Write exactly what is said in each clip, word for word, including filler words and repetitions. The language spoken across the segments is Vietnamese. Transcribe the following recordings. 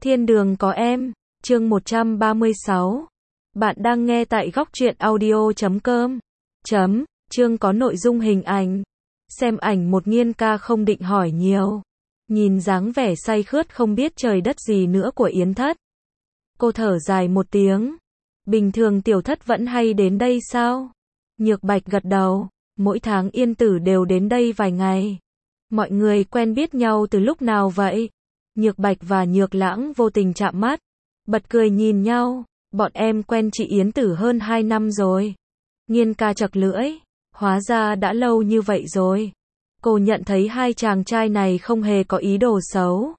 Thiên đường có em, chương một trăm ba mươi sáu. Bạn đang nghe tại góc truyện audio chấm com. Chấm, chương có nội dung hình ảnh. Xem ảnh một Nghiên ca không định hỏi nhiều. Nhìn dáng vẻ say khướt không biết trời đất gì nữa của Yến Thất. Cô thở dài một tiếng. Bình thường tiểu thất vẫn hay đến đây sao? Nhược Bạch gật đầu. Mỗi tháng Yên Tử đều đến đây vài ngày. Mọi người quen biết nhau từ lúc nào vậy? Nhược Bạch và Nhược Lãng vô tình chạm mắt. Bật cười nhìn nhau. Bọn em quen chị Yến Tử hơn hai năm rồi. Nghiên ca chật lưỡi. Hóa ra đã lâu như vậy rồi. Cô nhận thấy hai chàng trai này không hề có ý đồ xấu.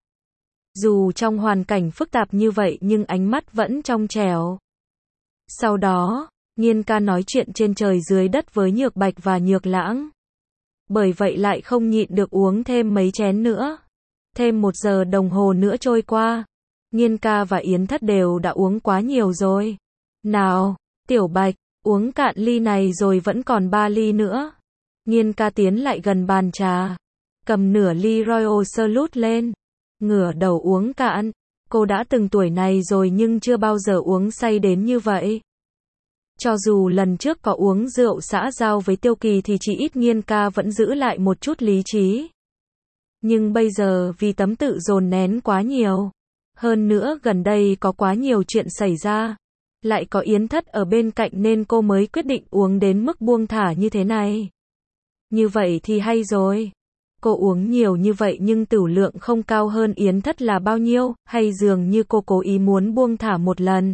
Dù trong hoàn cảnh phức tạp như vậy nhưng ánh mắt vẫn trong trẻo. Sau đó, Nghiên ca nói chuyện trên trời dưới đất với Nhược Bạch và Nhược Lãng. Bởi vậy lại không nhịn được uống thêm mấy chén nữa. Thêm một giờ đồng hồ nữa trôi qua. Nghiên ca và Yến Thất đều đã uống quá nhiều rồi. Nào, Tiểu Bạch, uống cạn ly này rồi vẫn còn ba ly nữa. Nghiên ca tiến lại gần bàn trà. Cầm nửa ly Royal Salute lên. Ngửa đầu uống cạn. Cô đã từng tuổi này rồi nhưng chưa bao giờ uống say đến như vậy. Cho dù lần trước có uống rượu xã giao với Tiêu Kỳ thì chỉ ít Nghiên ca vẫn giữ lại một chút lý trí. Nhưng bây giờ vì tấm tự dồn nén quá nhiều. Hơn nữa gần đây có quá nhiều chuyện xảy ra. Lại có Yến Thất ở bên cạnh nên cô mới quyết định uống đến mức buông thả như thế này. Như vậy thì hay rồi. Cô uống nhiều như vậy nhưng tửu lượng không cao hơn Yến Thất là bao nhiêu, hay dường như cô cố ý muốn buông thả một lần.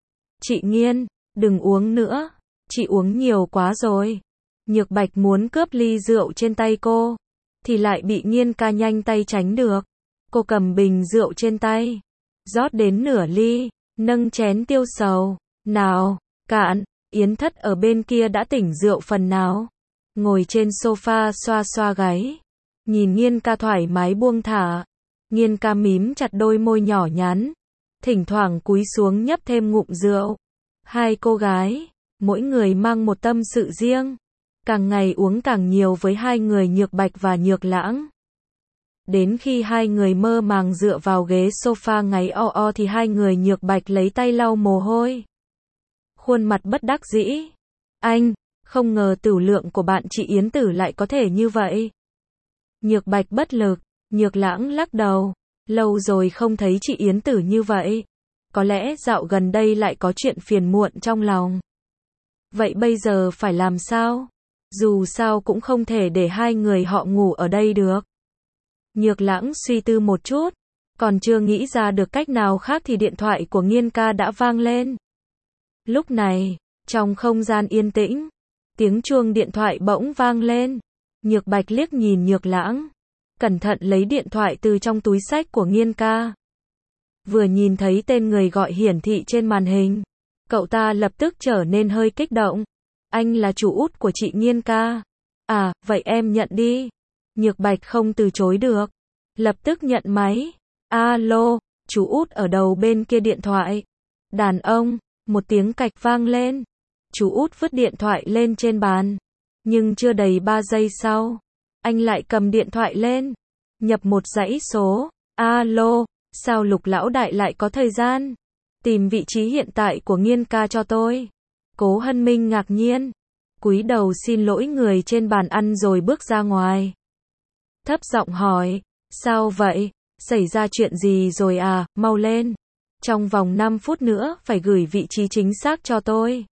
Chị Nghiên, đừng uống nữa. Chị uống nhiều quá rồi. Nhược Bạch muốn cướp ly rượu trên tay cô. Thì lại bị Nghiên ca nhanh tay tránh được. Cô cầm bình rượu trên tay. Rót đến nửa ly. Nâng chén tiêu sầu. Nào, cạn. Yến Thất ở bên kia đã tỉnh rượu phần nào. Ngồi trên sofa xoa xoa gáy. Nhìn Nghiên ca thoải mái buông thả. Nghiên ca mím chặt đôi môi nhỏ nhắn. Thỉnh thoảng cúi xuống nhấp thêm ngụm rượu. Hai cô gái, mỗi người mang một tâm sự riêng. Càng ngày uống càng nhiều với hai người Nhược Bạch và Nhược Lãng. Đến khi hai người mơ màng dựa vào ghế sofa ngáy o o thì hai người Nhược Bạch lấy tay lau mồ hôi. Khuôn mặt bất đắc dĩ. Anh, không ngờ tửu lượng của bạn chị Yến Tử lại có thể như vậy. Nhược Bạch bất lực. Nhược Lãng lắc đầu. Lâu rồi không thấy chị Yến Tử như vậy. Có lẽ dạo gần đây lại có chuyện phiền muộn trong lòng. Vậy bây giờ phải làm sao? Dù sao cũng không thể để hai người họ ngủ ở đây được. Nhược Lãng suy tư một chút. Còn chưa nghĩ ra được cách nào khác thì điện thoại của Nghiên ca đã vang lên. Lúc này, trong không gian yên tĩnh, tiếng chuông điện thoại bỗng vang lên. Nhược Bạch liếc nhìn Nhược Lãng. Cẩn thận lấy điện thoại từ trong túi xách của Nghiên ca. Vừa nhìn thấy tên người gọi hiển thị trên màn hình. Cậu ta lập tức trở nên hơi kích động. Anh là chủ út của chị Nghiên ca. À, vậy em nhận đi. Nhược Bạch không từ chối được. Lập tức nhận máy. Alo, chú út ở đầu bên kia điện thoại. Đàn ông, một tiếng cạch vang lên. Chú út vứt điện thoại lên trên bàn. Nhưng chưa đầy ba giây sau, anh lại cầm điện thoại lên. Nhập một dãy số. Alo, sao Lục lão đại lại có thời gian? Tìm vị trí hiện tại của Nghiên ca cho tôi. Cố Hân Minh ngạc nhiên. Cúi đầu xin lỗi người trên bàn ăn rồi bước ra ngoài. Thấp giọng hỏi. Sao vậy? Xảy ra chuyện gì rồi à? Mau lên. Trong vòng năm phút nữa phải gửi vị trí chính xác cho tôi.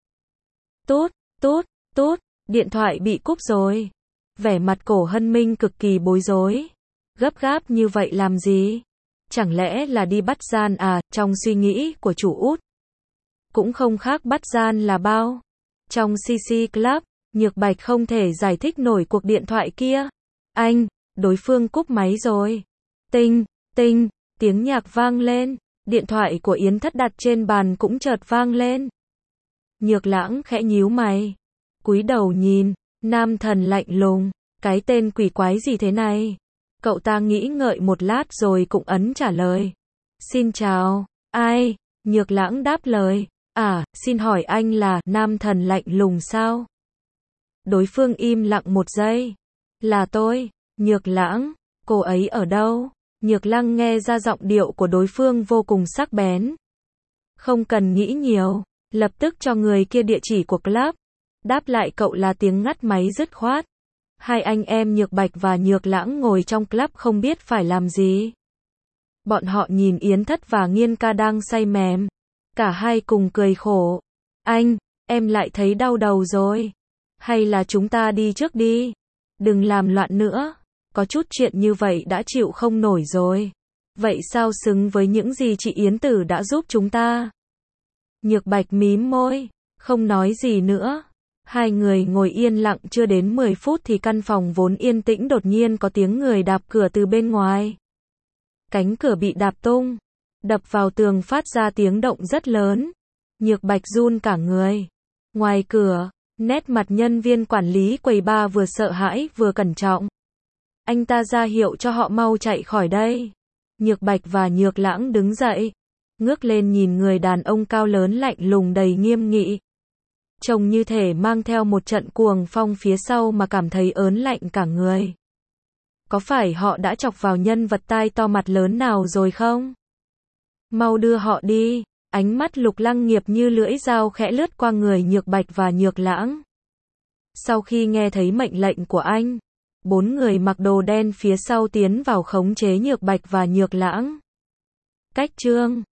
Tút, tút, tút. Điện thoại bị cúp rồi. Vẻ mặt Cổ Hân Minh cực kỳ bối rối. Gấp gáp như vậy làm gì? Chẳng lẽ là đi bắt gian à? Trong suy nghĩ của chủ út, cũng không khác bắt gian là bao. Trong xê xê Club, Nhược Bạch không thể giải thích nổi cuộc điện thoại kia. Anh, đối phương cúp máy rồi. Tinh, tinh, tiếng nhạc vang lên. Điện thoại của Yến Thất đặt trên bàn cũng chợt vang lên. Nhược Lãng khẽ nhíu mày. Cúi đầu nhìn. Nam thần lạnh lùng. Cái tên quỷ quái gì thế này? Cậu ta nghĩ ngợi một lát rồi cũng ấn trả lời. Xin chào. Ai? Nhược Lãng đáp lời. À, xin hỏi anh là nam thần lạnh lùng sao? Đối phương im lặng một giây. Là tôi. Nhược Lãng. Cô ấy ở đâu? Nhược Lăng nghe ra giọng điệu của đối phương vô cùng sắc bén. Không cần nghĩ nhiều, lập tức cho người kia địa chỉ của club. Đáp lại cậu là tiếng ngắt máy dứt khoát. Hai anh em Nhược Bạch và Nhược Lãng ngồi trong club không biết phải làm gì. Bọn họ nhìn Yến Thất và Nghiên Ca đang say mềm. Cả hai cùng cười khổ. Anh, em lại thấy đau đầu rồi. Hay là chúng ta đi trước đi. Đừng làm loạn nữa. Có chút chuyện như vậy đã chịu không nổi rồi. Vậy sao xứng với những gì chị Yến Tử đã giúp chúng ta? Nhược Bạch mím môi, không nói gì nữa. Hai người ngồi yên lặng chưa đến mười phút thì căn phòng vốn yên tĩnh đột nhiên có tiếng người đạp cửa từ bên ngoài. Cánh cửa bị đạp tung, đập vào tường phát ra tiếng động rất lớn. Nhược Bạch run cả người. Ngoài cửa, nét mặt nhân viên quản lý quầy bar vừa sợ hãi vừa cẩn trọng. Anh ta ra hiệu cho họ mau chạy khỏi đây. Nhược Bạch và Nhược Lãng đứng dậy, ngước lên nhìn người đàn ông cao lớn lạnh lùng đầy nghiêm nghị. Trông như thể mang theo một trận cuồng phong phía sau mà cảm thấy ớn lạnh cả người. Có phải họ đã chọc vào nhân vật tai to mặt lớn nào rồi không? Mau đưa họ đi. Ánh mắt Lục Lăng Nghiệp như lưỡi dao khẽ lướt qua người Nhược Bạch và Nhược Lãng. Sau khi nghe thấy mệnh lệnh của anh, bốn người mặc đồ đen phía sau tiến vào khống chế Nhược Bạch và Nhược Lãng. Cách chương